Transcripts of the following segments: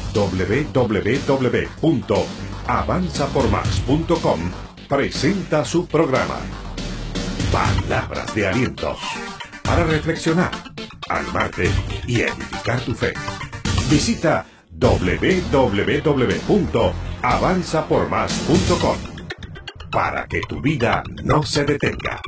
www.avanzapormás.com presenta su programa Palabras de Aliento, para reflexionar, animarte y edificar tu fe. Visita www.avanzapormás.com para que tu vida no se detenga.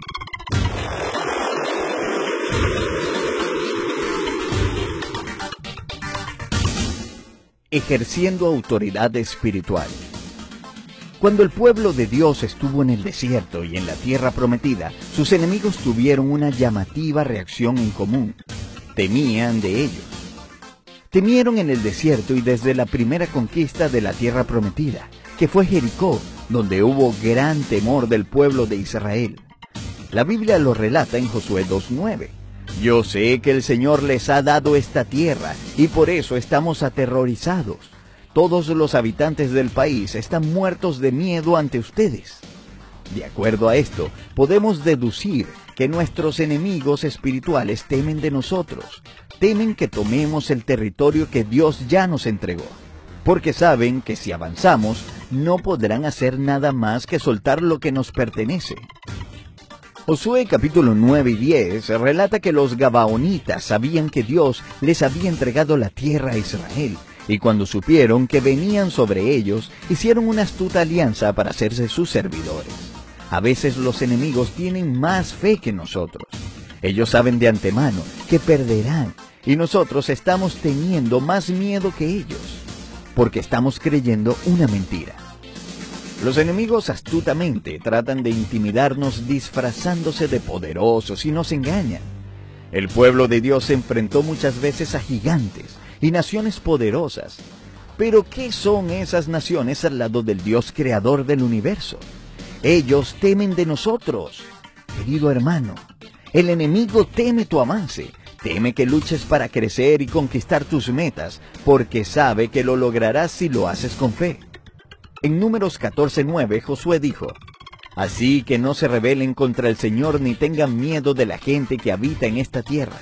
Ejerciendo autoridad espiritual. Cuando el pueblo de Dios estuvo en el desierto y en la tierra prometida, sus enemigos tuvieron una llamativa reacción en común. Temían de ellos. Temieron en el desierto y desde la primera conquista de la tierra prometida, que fue Jericó, donde hubo gran temor del pueblo de Israel. La Biblia lo relata en Josué 2:9. Yo sé que el Señor les ha dado esta tierra y por eso estamos aterrorizados. Todos los habitantes del país están muertos de miedo ante ustedes. De acuerdo a esto, podemos deducir que nuestros enemigos espirituales temen de nosotros. Temen que tomemos el territorio que Dios ya nos entregó, porque saben que si avanzamos, no podrán hacer nada más que soltar lo que nos pertenece. Josué capítulo 9 y 10 relata que los gabaonitas sabían que Dios les había entregado la tierra a Israel, y cuando supieron que venían sobre ellos, hicieron una astuta alianza para hacerse sus servidores. A veces los enemigos tienen más fe que nosotros. Ellos saben de antemano que perderán, y nosotros estamos teniendo más miedo que ellos, porque estamos creyendo una mentira. Los enemigos astutamente tratan de intimidarnos disfrazándose de poderosos y nos engañan. El pueblo de Dios se enfrentó muchas veces a gigantes y naciones poderosas. Pero ¿qué son esas naciones al lado del Dios creador del universo? Ellos temen de nosotros. Querido hermano, el enemigo teme tu avance, teme que luches para crecer y conquistar tus metas, porque sabe que lo lograrás si lo haces con fe. En Números 14:9, Josué dijo: Así que no se rebelen contra el Señor ni tengan miedo de la gente que habita en esta tierra.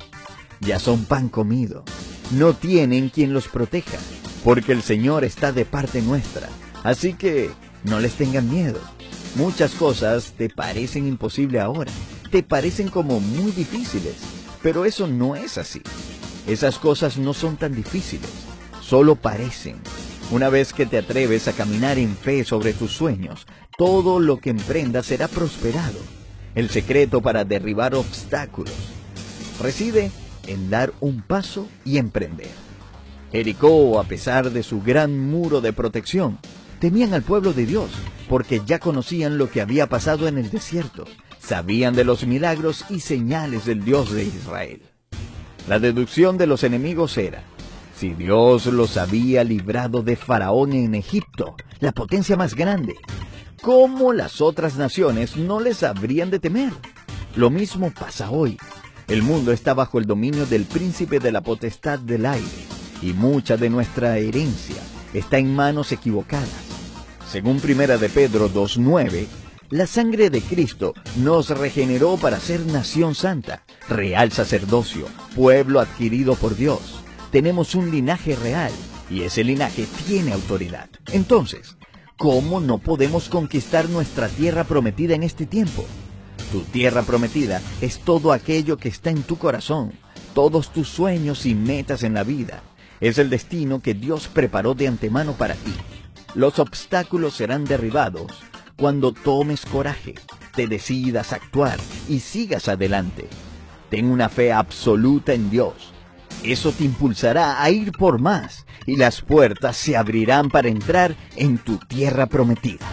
Ya son pan comido, no tienen quien los proteja, porque el Señor está de parte nuestra. Así que no les tengan miedo. Muchas cosas te parecen imposibles ahora, te parecen como muy difíciles, pero eso no es así. Esas cosas no son tan difíciles, solo parecen. Una vez que te atreves a caminar en fe sobre tus sueños, todo lo que emprendas será prosperado. El secreto para derribar obstáculos reside en dar un paso y emprender. Jericó, a pesar de su gran muro de protección, temían al pueblo de Dios, porque ya conocían lo que había pasado en el desierto. Sabían de los milagros y señales del Dios de Israel. La deducción de los enemigos era: si Dios los había librado de Faraón en Egipto, la potencia más grande, ¿cómo las otras naciones no les habrían de temer? Lo mismo pasa hoy. El mundo está bajo el dominio del príncipe de la potestad del aire, y mucha de nuestra herencia está en manos equivocadas. Según 1 de Pedro 2:9, la sangre de Cristo nos regeneró para ser nación santa, real sacerdocio, pueblo adquirido por Dios. Tenemos un linaje real, y ese linaje tiene autoridad. Entonces, ¿cómo no podemos conquistar nuestra tierra prometida en este tiempo? Tu tierra prometida es todo aquello que está en tu corazón, todos tus sueños y metas en la vida. Es el destino que Dios preparó de antemano para ti. Los obstáculos serán derribados cuando tomes coraje, te decidas a actuar y sigas adelante. Ten una fe absoluta en Dios. Eso te impulsará a ir por más, y las puertas se abrirán para entrar en tu tierra prometida.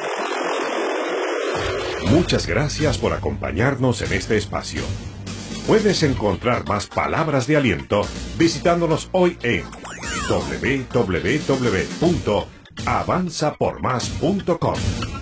Muchas gracias por acompañarnos en este espacio. Puedes encontrar más palabras de aliento visitándonos hoy en www.avanzapormás.com.